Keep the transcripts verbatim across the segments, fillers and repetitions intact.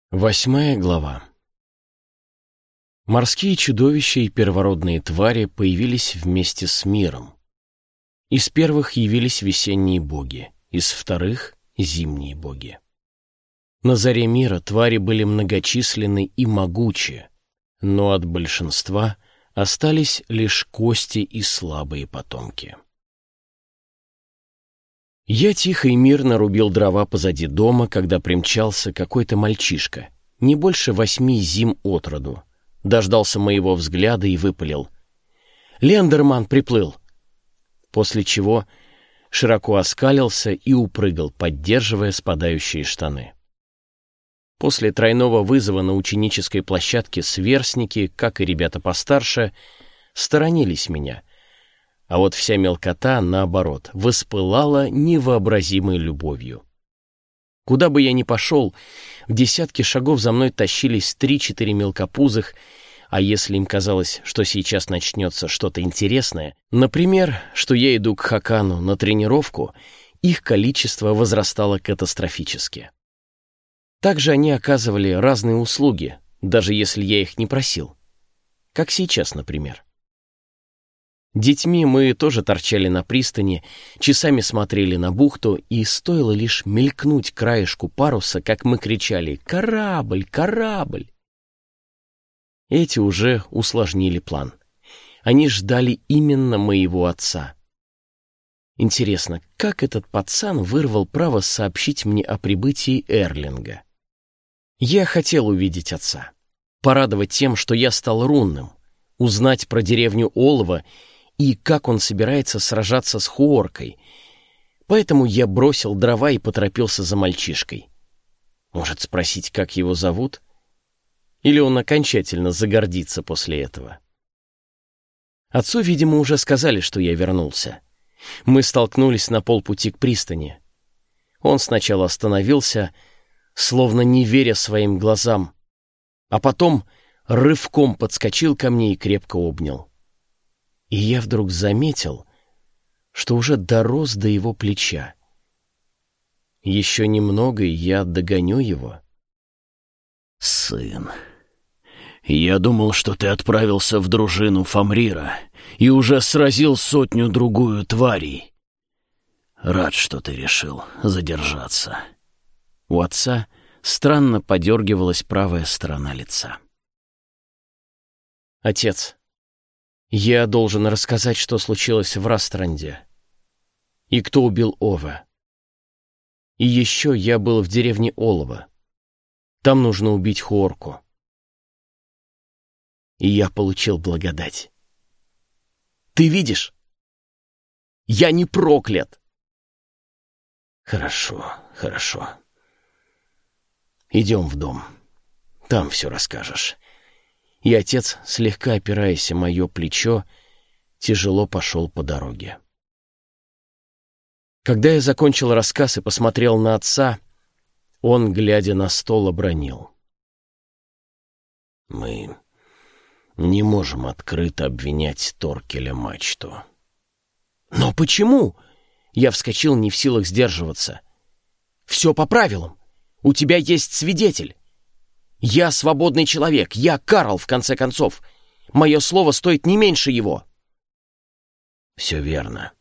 Восьмая глава. Морские чудовища и первородные твари появились вместе с миром. Из первых явились весенние боги, из вторых — зимние боги. На заре мира твари были многочисленны и могучи, но от большинства остались лишь кости и слабые потомки. Я тихо и мирно рубил дрова позади дома, когда примчался какой-то мальчишка, не больше восьми зим от роду, дождался моего взгляда и выпалил: «Лендерман приплыл!» После чего широко оскалился и упрыгал, поддерживая спадающие штаны. После тройного вызова на ученической площадке сверстники, как и ребята постарше, сторонились меня, а вот вся мелкота, наоборот, воспылала невообразимой любовью. Куда бы я ни пошел, в десятки шагов за мной тащились три-четыре мелкопузых, а если им казалось, что сейчас начнется что-то интересное, например, что я иду к Хакану на тренировку, их количество возрастало катастрофически. Также они оказывали разные услуги, даже если я их не просил. Как сейчас, например. Детьми мы тоже торчали на пристани, часами смотрели на бухту, и стоило лишь мелькнуть краешку паруса, как мы кричали: «Корабль! Корабль!». Эти уже усложнили план. Они ждали именно моего отца. Интересно, как этот пацан вырвал право сообщить мне о прибытии Эрлинга? Я хотел увидеть отца, порадовать тем, что я стал рунным, узнать про деревню Олова и как он собирается сражаться с Хуоркой. Поэтому я бросил дрова и поторопился за мальчишкой. Может, спросить, как его зовут? Или он окончательно загордится после этого? Отцу, видимо, уже сказали, что я вернулся. Мы столкнулись на полпути к пристани. Он сначала остановился, словно не веря своим глазам, а потом рывком подскочил ко мне и крепко обнял. И я вдруг заметил, что уже дорос до его плеча. Еще немного, и я догоню его. «Сын, я думал, что ты отправился в дружину Фамрира и уже сразил сотню-другую тварей. Рад, что ты решил задержаться». У отца странно подергивалась правая сторона лица. «Отец, я должен рассказать, что случилось в Растранде. И кто убил Ова. И еще я был в деревне Олова. Там нужно убить Хуорку. И я получил благодать. Ты видишь? Я не проклят!» «Хорошо, хорошо. Идем в дом. Там все расскажешь». И отец, слегка опираясь о мое плечо, тяжело пошел по дороге. Когда я закончил рассказ и посмотрел на отца, он, глядя на стол, обронил: «Мы не можем открыто обвинять Торкеля Мачту». «Но почему?» Я вскочил, не в силах сдерживаться. «Все по правилам. У тебя есть свидетель. Я свободный человек, я Карл, в конце концов. Мое слово стоит не меньше его». «Все верно.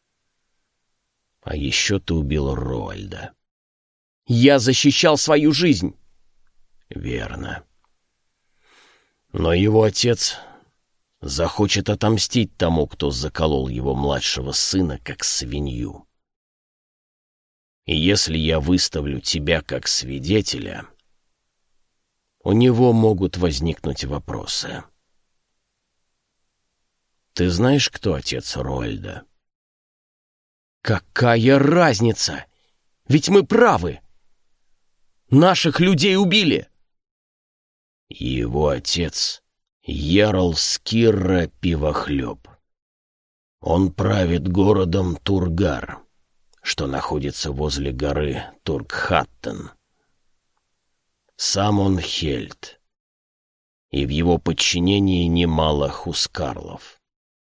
А еще ты убил Роальда». «Я защищал свою жизнь». «Верно. Но его отец захочет отомстить тому, кто заколол его младшего сына как свинью. И если я выставлю тебя как свидетеля, у него могут возникнуть вопросы. Ты знаешь, кто отец Роальда?» «Какая разница? Ведь мы правы. Наших людей убили». «Его отец — Ярл Скирра Пивохлеб. Он правит городом Тургар, что находится возле горы Тургхаттен. Сам он Хельд, и в его подчинении немало хускарлов.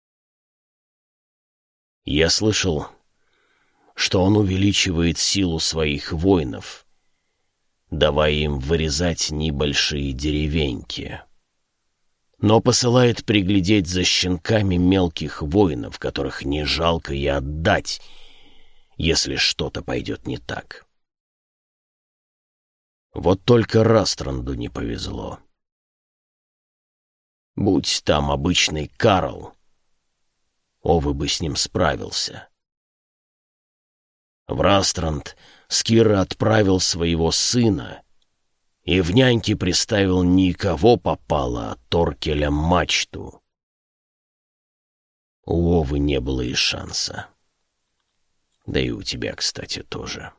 Я слышал, что он увеличивает силу своих воинов, давая им вырезать небольшие деревеньки, но посылает приглядеть за щенками мелких воинов, которых не жалко и отдать, если что-то пойдет не так. Вот только Растранду не повезло. Будь там обычный Карл, Овы бы с ним справился. В Растранд Скирра отправил своего сына и в няньки приставил никого попало, а Торкеля Мачту. У Овы не было и шанса. Да и у тебя, кстати, тоже.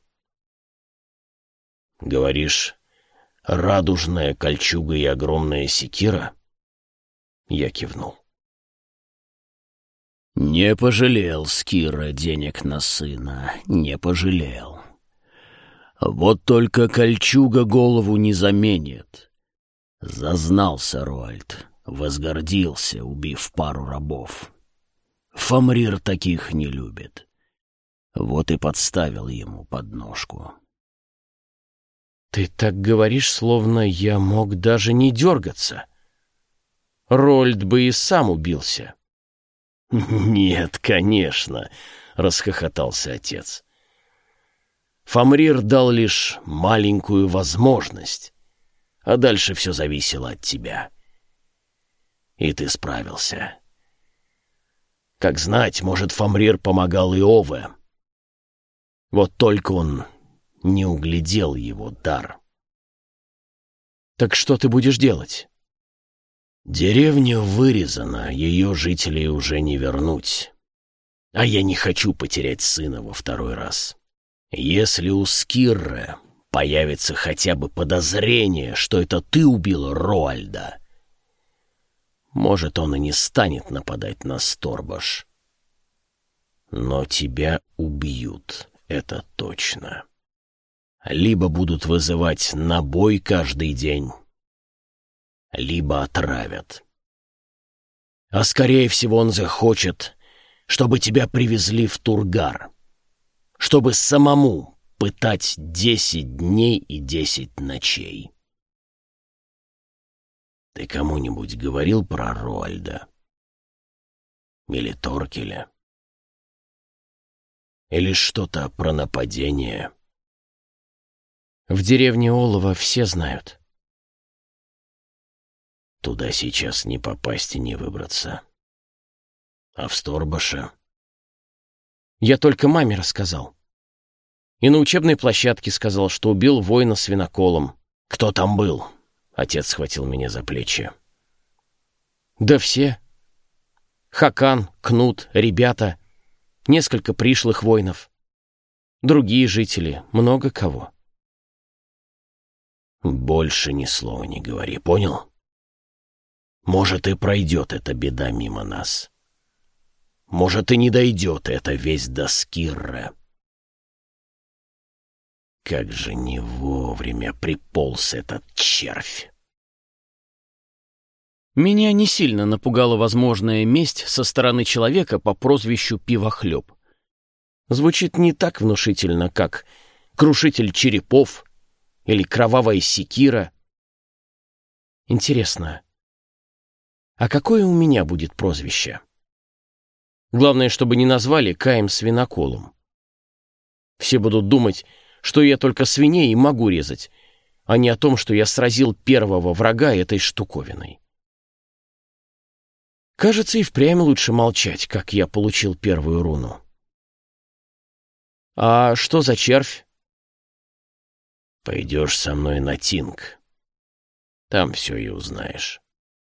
Говоришь, радужная кольчуга и огромная секира? Я кивнул. Не пожалел Скирра денег на сына, не пожалел. Вот только кольчуга голову не заменит. Зазнался Роальд, возгордился, убив пару рабов. Фамрир таких не любит. Вот и подставил ему подножку. Ты так говоришь, словно я мог даже не дергаться. Роальд бы и сам убился. «Нет, конечно», — расхохотался отец. «Фамрир дал лишь маленькую возможность, а дальше все зависело от тебя. И ты справился. Как знать, может, Фамрир помогал и Ове. Вот только он не углядел его дар». «Так что ты будешь делать?» «Деревня вырезана, ее жителей уже не вернуть. А я не хочу потерять сына во второй раз. Если у Скирры появится хотя бы подозрение, что это ты убил Роальда, может, он и не станет нападать на Сторбаш. Но тебя убьют, это точно. Либо будут вызывать на бой каждый день, либо отравят. А скорее всего он захочет, чтобы тебя привезли в Тургар, чтобы самому пытать десять дней и десять ночей. Ты кому-нибудь говорил про Роальда? Или Торкеля? Или что-то про нападение? В деревне Олова все знают. Туда сейчас не попасть и не выбраться. А в Сторбаше? Я только маме рассказал. И на учебной площадке сказал, что убил воина с виноколом. Кто там был? Отец схватил меня за плечи. Да все. Хакан, Кнут, ребята, несколько пришлых воинов. Другие жители, много кого. Больше ни слова не говори, понял? Может, и пройдет эта беда мимо нас. Может, и не дойдет эта весть до Скирры. Как же не вовремя приполз этот червь. Меня не сильно напугала возможная месть со стороны человека по прозвищу Пивохлеб. Звучит не так внушительно, как Крушитель черепов или Кровавая секира. Интересно, а какое у меня будет прозвище? Главное, чтобы не назвали Каем Свиноколом. Все будут думать, что я только свиней и могу резать, а не о том, что я сразил первого врага этой штуковиной. Кажется, и впрямь лучше молчать, как я получил первую руну. А что за червь? Пойдешь со мной на Тинг. Там все и узнаешь.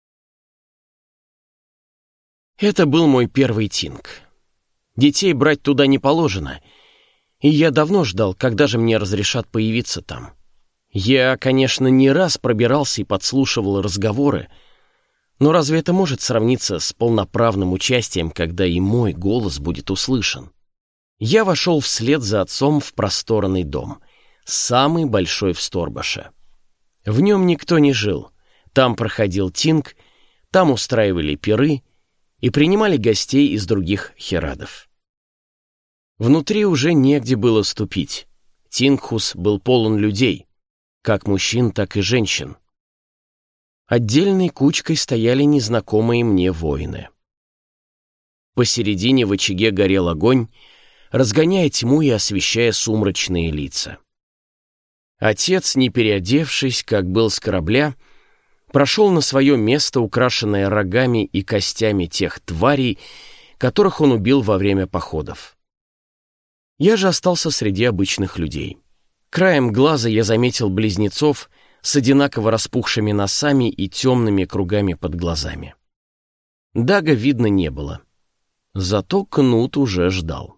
Это был мой первый Тинг. Детей брать туда не положено, и я давно ждал, когда же мне разрешат появиться там. Я, конечно, не раз пробирался и подслушивал разговоры, но разве это может сравниться с полноправным участием, когда и мой голос будет услышан? Я вошел вслед за отцом в просторный дом, самый большой в Сторбаше. В нем никто не жил, там проходил Тинг, там устраивали пиры и принимали гостей из других херадов. Внутри уже негде было ступить. Тингхус был полон людей. как мужчин, так и женщин. Отдельной кучкой стояли незнакомые мне воины. Посередине в очаге горел огонь, разгоняя тьму и освещая сумрачные лица. Отец, не переодевшись, как был с корабля, прошел на свое место, украшенное рогами и костями тех тварей, которых он убил во время походов. Я же остался среди обычных людей. Краем глаза я заметил близнецов с одинаково распухшими носами и темными кругами под глазами. Дага видно не было. Зато Кнут уже ждал.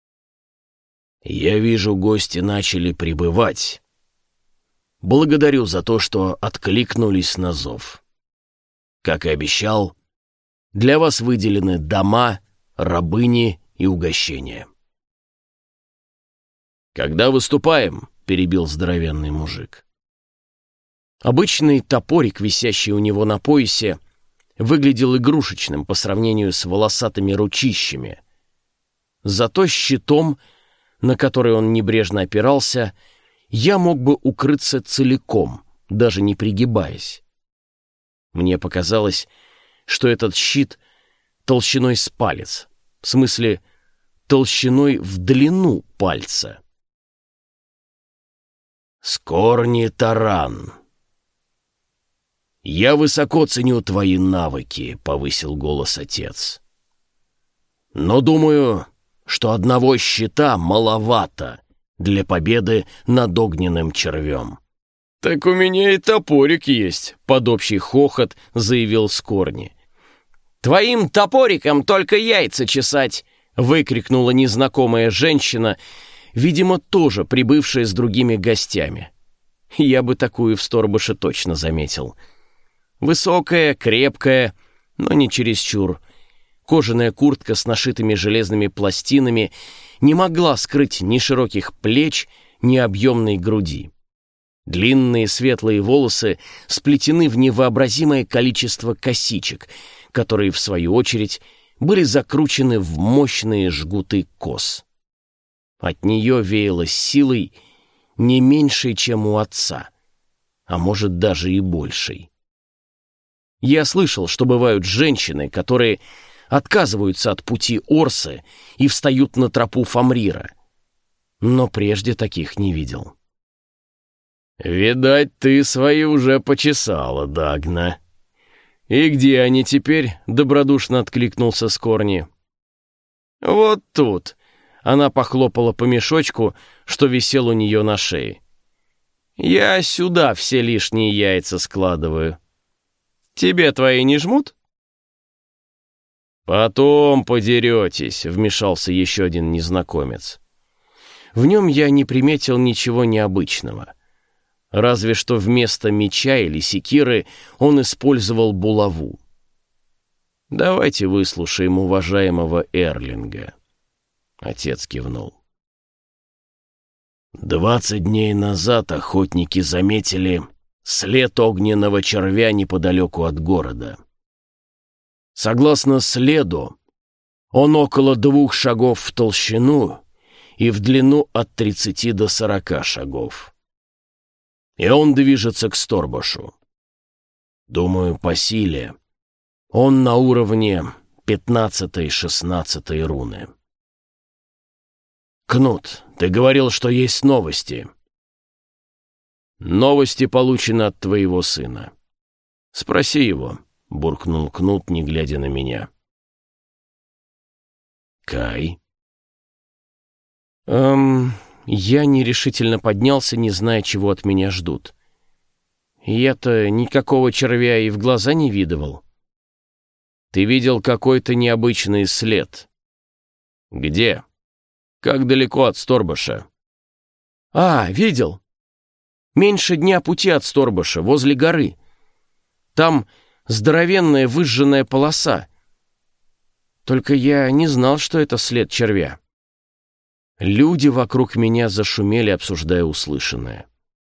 «Я вижу, гости начали прибывать. Благодарю за то, что откликнулись на зов. Как и обещал, для вас выделены дома, рабыни и угощения». «Когда выступаем?» — перебил здоровенный мужик. Обычный топорик, висящий у него на поясе, выглядел игрушечным по сравнению с волосатыми ручищами. Зато щитом, на который он небрежно опирался, я мог бы укрыться целиком, даже не пригибаясь. Мне показалось, что этот щит толщиной с палец, в смысле толщиной в длину пальца. «Скорни Таран, я высоко ценю твои навыки», — повысил голос отец. «Но думаю, что одного щита маловато для победы над огненным червем». «Так у меня и топорик есть», — под общий хохот заявил Скорни. «Твоим топориком только яйца чесать!» — выкрикнула незнакомая женщина, видимо, тоже прибывшая с другими гостями. Я бы такую в Сторбаше точно заметил. Высокая, крепкая, но не чересчур. Кожаная куртка с нашитыми железными пластинами не могла скрыть ни широких плеч, ни объемной груди. Длинные светлые волосы сплетены в невообразимое количество косичек, которые, в свою очередь, были закручены в мощные жгуты кос. От нее веяло силой не меньшей, чем у отца, а может даже и большей. Я слышал, что бывают женщины, которые отказываются от пути Орсы и встают на тропу Фамрира, но прежде таких не видел. «Видать, ты свои уже почесала, Дагна. И где они теперь?» — добродушно откликнулся Скорни. «Вот тут». Она похлопала по мешочку, что висел у нее на шее. «Я сюда все лишние яйца складываю. Тебе твои не жмут?» «Потом подеретесь», — вмешался еще один незнакомец. В нем я не приметил ничего необычного. Разве что вместо меча или секиры он использовал булаву. «Давайте выслушаем уважаемого Эрлинга». Отец кивнул. «Двадцать дней назад охотники заметили след огненного червя неподалеку от города. Согласно следу, он около двух шагов в толщину и в длину от тридцати до сорока шагов. И он движется к Сторбашу. Думаю, по силе он на уровне пятнадцатой-шестнадцатой руны. Кнут, ты говорил, что есть новости. Новости получены от твоего сына. Спроси его, буркнул Кнут, не глядя на меня. Кай? Эм, я нерешительно поднялся, не зная, чего от меня ждут. Я-то никакого червя и в глаза не видывал. Ты видел какой-то необычный след. Где? Как далеко от Сторбаша? А, видел. Меньше дня пути от Сторбаша, возле горы. Там здоровенная выжженная полоса. Только я не знал, что это след червя. Люди вокруг меня зашумели, обсуждая услышанное.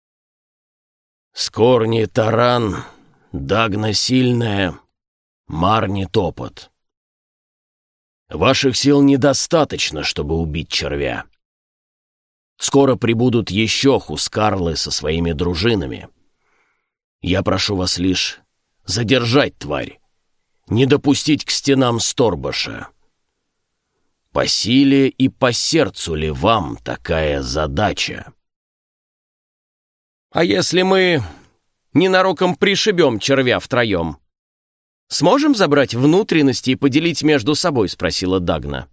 Скорни Таран, Дагна сильная, Марни топот. Ваших сил недостаточно, чтобы убить червя. Скоро прибудут еще хускарлы со своими дружинами. Я прошу вас лишь задержать тварь, не допустить к стенам Сторбаша. По силе и по сердцу ли вам такая задача? А если мы ненароком пришибем червя втроем, сможем забрать внутренности и поделить между собой?» — спросила Дагна.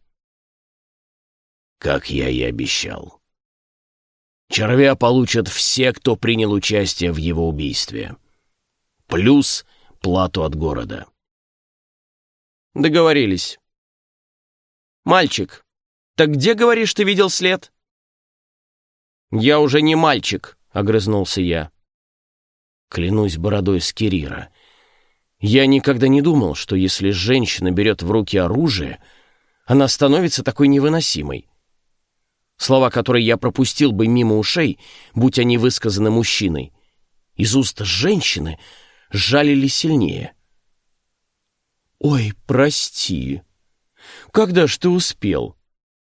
Как я и обещал. Червя получат все, кто принял участие в его убийстве. Плюс плату от города. Договорились. «Мальчик, так где, говоришь, ты видел след?» «Я уже не мальчик», — огрызнулся я. Клянусь бородой Скирира, я никогда не думал, что если женщина берет в руки оружие, она становится такой невыносимой. Слова, которые я пропустил бы мимо ушей, будь они высказаны мужчиной, из уст женщины жалили сильнее. «Ой, прости. Когда ж ты успел?»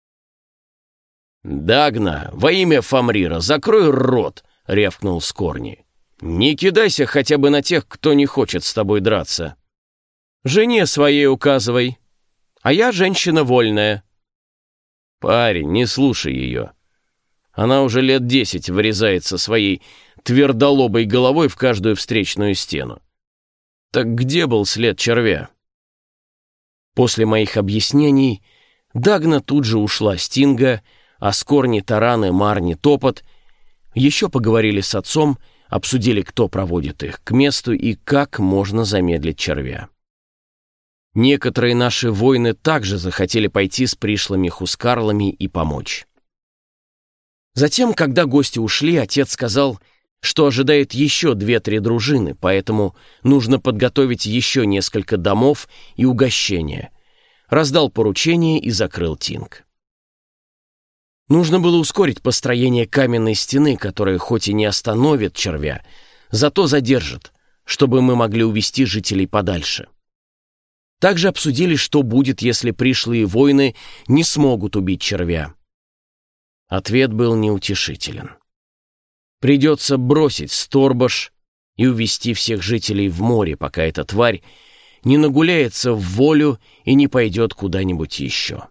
«Дагна, во имя Фамрира, закрой рот!» — рявкнул Скорни. «Не кидайся хотя бы на тех, кто не хочет с тобой драться. Жене своей указывай, а я женщина вольная». «Парень, не слушай ее. Она уже лет десять врезается своей твердолобой головой в каждую встречную стену. Так где был след червя?» После моих объяснений Дагна тут же ушла с Тинга, а Скорни, Тараны, Марни, Топот еще поговорили с отцом, обсудили, кто проводит их к месту и как можно замедлить червя. Некоторые наши воины также захотели пойти с пришлыми хускарлами и помочь. Затем, когда гости ушли, отец сказал, что ожидает еще две-три дружины, поэтому нужно подготовить еще несколько домов и угощения. Раздал поручение и закрыл Тинг. Нужно было ускорить построение каменной стены, которая хоть и не остановит червя, зато задержит, чтобы мы могли увести жителей подальше. Также обсудили, что будет, если пришлые воины не смогут убить червя. Ответ был неутешителен. Придется бросить Сторбаш и увести всех жителей в море, пока эта тварь не нагуляется в волю и не пойдет куда-нибудь еще.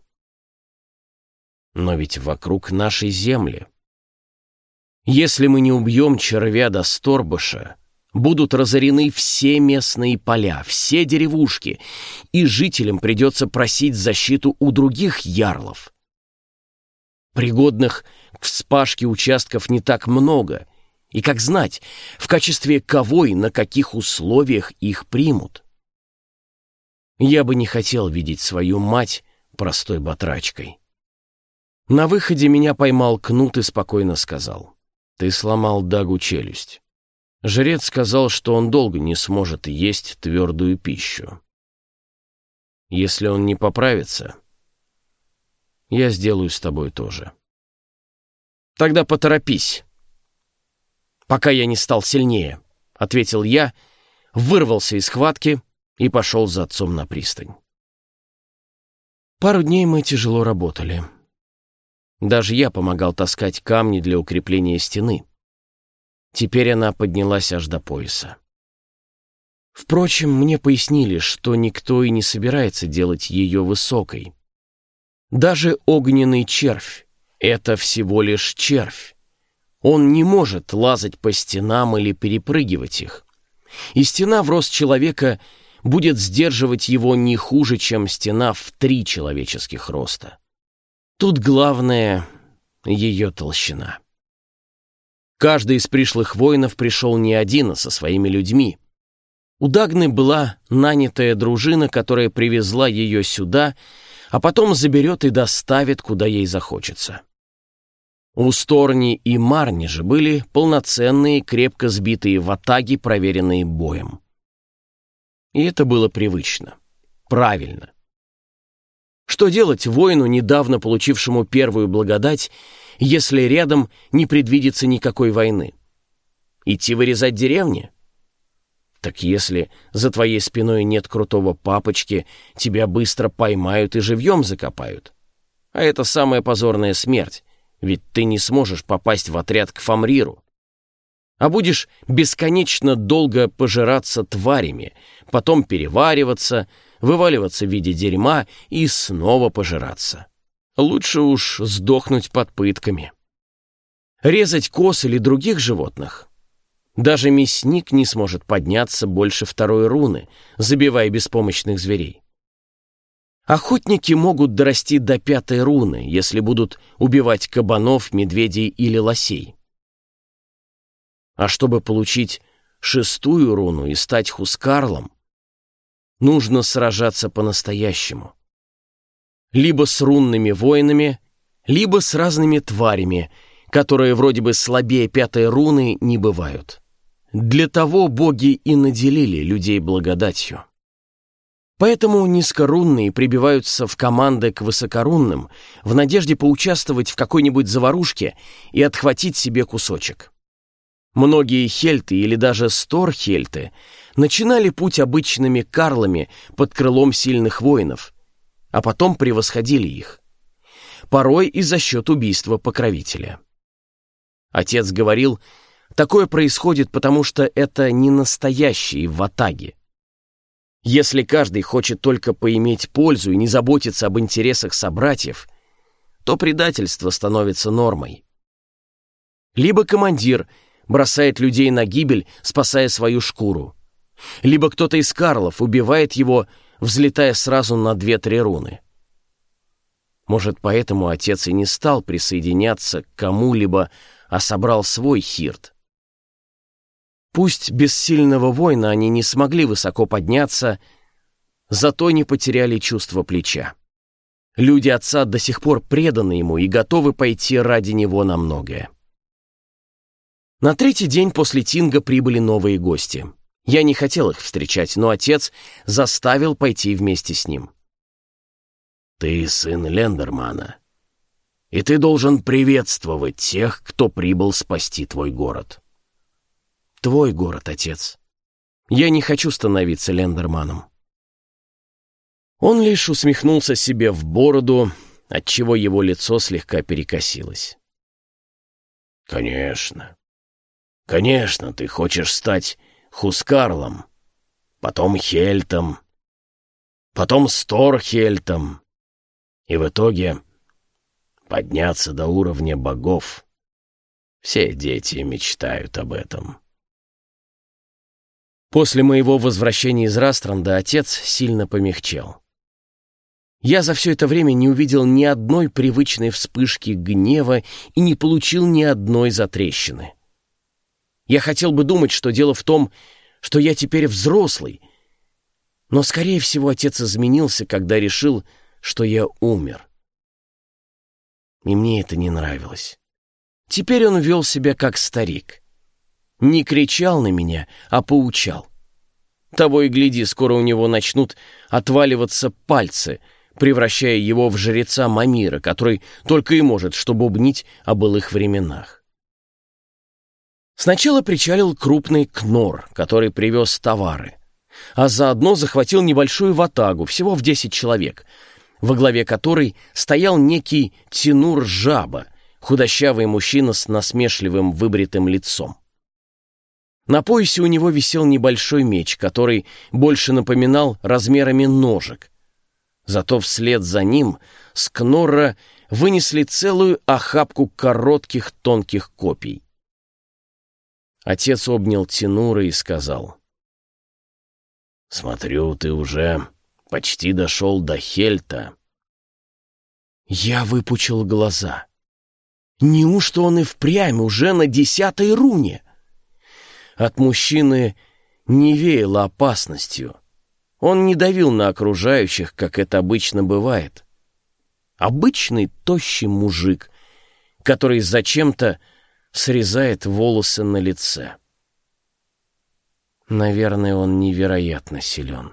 Но ведь вокруг нашей земли. Если мы не убьем червя до Сторбаша, будут разорены все местные поля, все деревушки, и жителям придется просить защиту у других ярлов. Пригодных к вспашке участков не так много, и как знать, в качестве кого и на каких условиях их примут. Я бы не хотел видеть свою мать простой батрачкой. На выходе меня поймал Кнут и спокойно сказал: «Ты сломал Дагу челюсть». Жрец сказал, что он долго не сможет есть твердую пищу. Если он не поправится, я сделаю с тобой тоже. Тогда поторопись, пока я не стал сильнее, — ответил я, вырвался из схватки и пошел за отцом на пристань. Пару дней мы тяжело работали. Даже я помогал таскать камни для укрепления стены. Теперь она поднялась аж до пояса. Впрочем, мне пояснили, что никто и не собирается делать ее высокой. Даже огненный червь — это всего лишь червь. Он не может лазать по стенам или перепрыгивать их. И стена в рост человека будет сдерживать его не хуже, чем стена в три человеческих роста. Тут главное — ее толщина. Каждый из пришлых воинов пришел не один, а со своими людьми. У Дагны была нанятая дружина, которая привезла ее сюда, а потом заберет и доставит, куда ей захочется. У Сторни и Марни же были полноценные, крепко сбитые ватаги, проверенные боем. И это было привычно, правильно. Что делать воину, недавно получившему первую благодать, если рядом не предвидится никакой войны? Идти вырезать деревни? Так если за твоей спиной нет крутого папочки, тебя быстро поймают и живьем закопают. А это самая позорная смерть, ведь ты не сможешь попасть в отряд к Фамриру. А будешь бесконечно долго пожираться тварями, потом перевариваться, вываливаться в виде дерьма и снова пожираться. Лучше уж сдохнуть под пытками. Резать коз или других животных? Даже мясник не сможет подняться больше второй руны, забивая беспомощных зверей. Охотники могут дорасти до пятой руны, если будут убивать кабанов, медведей или лосей. А чтобы получить шестую руну и стать Хускарлом, нужно сражаться по-настоящему. Либо с рунными воинами, либо с разными тварями, которые вроде бы слабее пятой руны не бывают. Для того боги и наделили людей благодатью. Поэтому низкорунные прибиваются в команды к высокорунным в надежде поучаствовать в какой-нибудь заварушке и отхватить себе кусочек. Многие хельты или даже сторхельты начинали путь обычными карлами под крылом сильных воинов, а потом превосходили их, порой и за счет убийства покровителя. Отец говорил, такое происходит, потому что это не настоящие ватаги. Если каждый хочет только поиметь пользу и не заботиться об интересах собратьев, то предательство становится нормой. Либо командир бросает людей на гибель, спасая свою шкуру, либо кто-то из карлов убивает его, взлетая сразу на две-три руны. Может, поэтому отец и не стал присоединяться к кому-либо, а собрал свой хирт. Пусть без сильного воина они не смогли высоко подняться, зато не потеряли чувство плеча. Люди отца до сих пор преданы ему и готовы пойти ради него на многое. На третий день после Тинга прибыли новые гости. Я не хотел их встречать, но отец заставил пойти вместе с ним. «Ты сын Лендермана, и ты должен приветствовать тех, кто прибыл спасти твой город». «Твой город, отец. Я не хочу становиться Лендерманом». Он лишь усмехнулся себе в бороду, отчего его лицо слегка перекосилось. «Конечно. Конечно, ты хочешь стать Хускарлом, потом Хельтом, потом Сторхельтом, и в итоге подняться до уровня богов. Все дети мечтают об этом». После моего возвращения из Растранда отец сильно помягчел. Я за все это время не увидел ни одной привычной вспышки гнева и не получил ни одной затрещины. Я хотел бы думать, что дело в том, что я теперь взрослый, но, скорее всего, отец изменился, когда решил, что я умер. И мне это не нравилось. Теперь он вел себя как старик. Не кричал на меня, а поучал. Того и гляди, скоро у него начнут отваливаться пальцы, превращая его в жреца Мамира, который только и может что бубнить о былых временах. Сначала причалил крупный кнор, который привез товары, а заодно захватил небольшую ватагу, всего в десять человек, во главе которой стоял некий Тинур-Жаба, худощавый мужчина с насмешливым выбритым лицом. На поясе у него висел небольшой меч, который больше напоминал размерами ножик. Зато вслед за ним с кнорра вынесли целую охапку коротких тонких копий. Отец обнял Тинура и сказал: «Смотрю, ты уже почти дошел до Хельта». Я выпучил глаза. Неужто он и впрямь уже на десятой руне? От мужчины не веяло опасностью. Он не давил на окружающих, как это обычно бывает. Обычный тощий мужик, который зачем-то срезает волосы на лице. Наверное, он невероятно силен.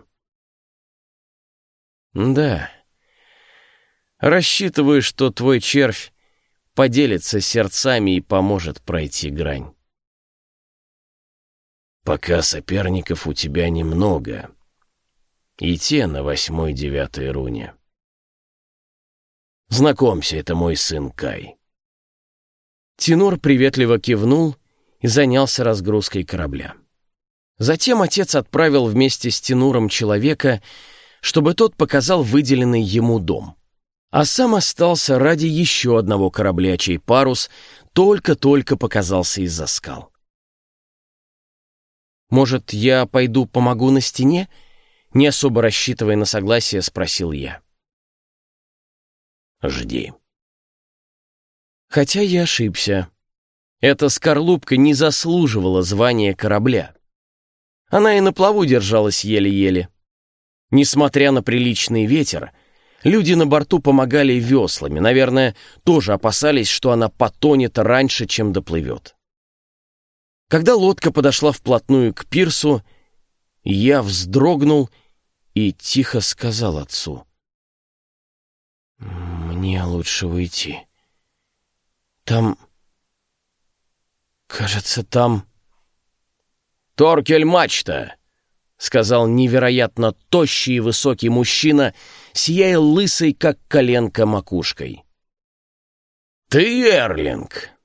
Да. Рассчитываю, что твой червь поделится сердцами и поможет пройти грань. Пока соперников у тебя немного, и те на восьмой-девятой руне. Знакомься, это мой сын Кай. Тенор приветливо кивнул и занялся разгрузкой корабля. Затем отец отправил вместе с Тенуром человека, чтобы тот показал выделенный ему дом, а сам остался ради еще одного корабля, чей парус только-только показался из-за скал. «Может, я пойду помогу на стене?» Не особо рассчитывая на согласие, спросил я. «Жди». Хотя я ошибся. Эта скорлупка не заслуживала звания корабля. Она и на плаву держалась еле-еле. Несмотря на приличный ветер, люди на борту помогали веслами, наверное, тоже опасались, что она потонет раньше, чем доплывет. Когда лодка подошла вплотную к пирсу, я вздрогнул и тихо сказал отцу: «Мне лучше уйти. Там... кажется, там...» «Торкель-мачта!» — сказал невероятно тощий и высокий мужчина, сияя лысой, как коленка, макушкой. «Ты Эрлинг!»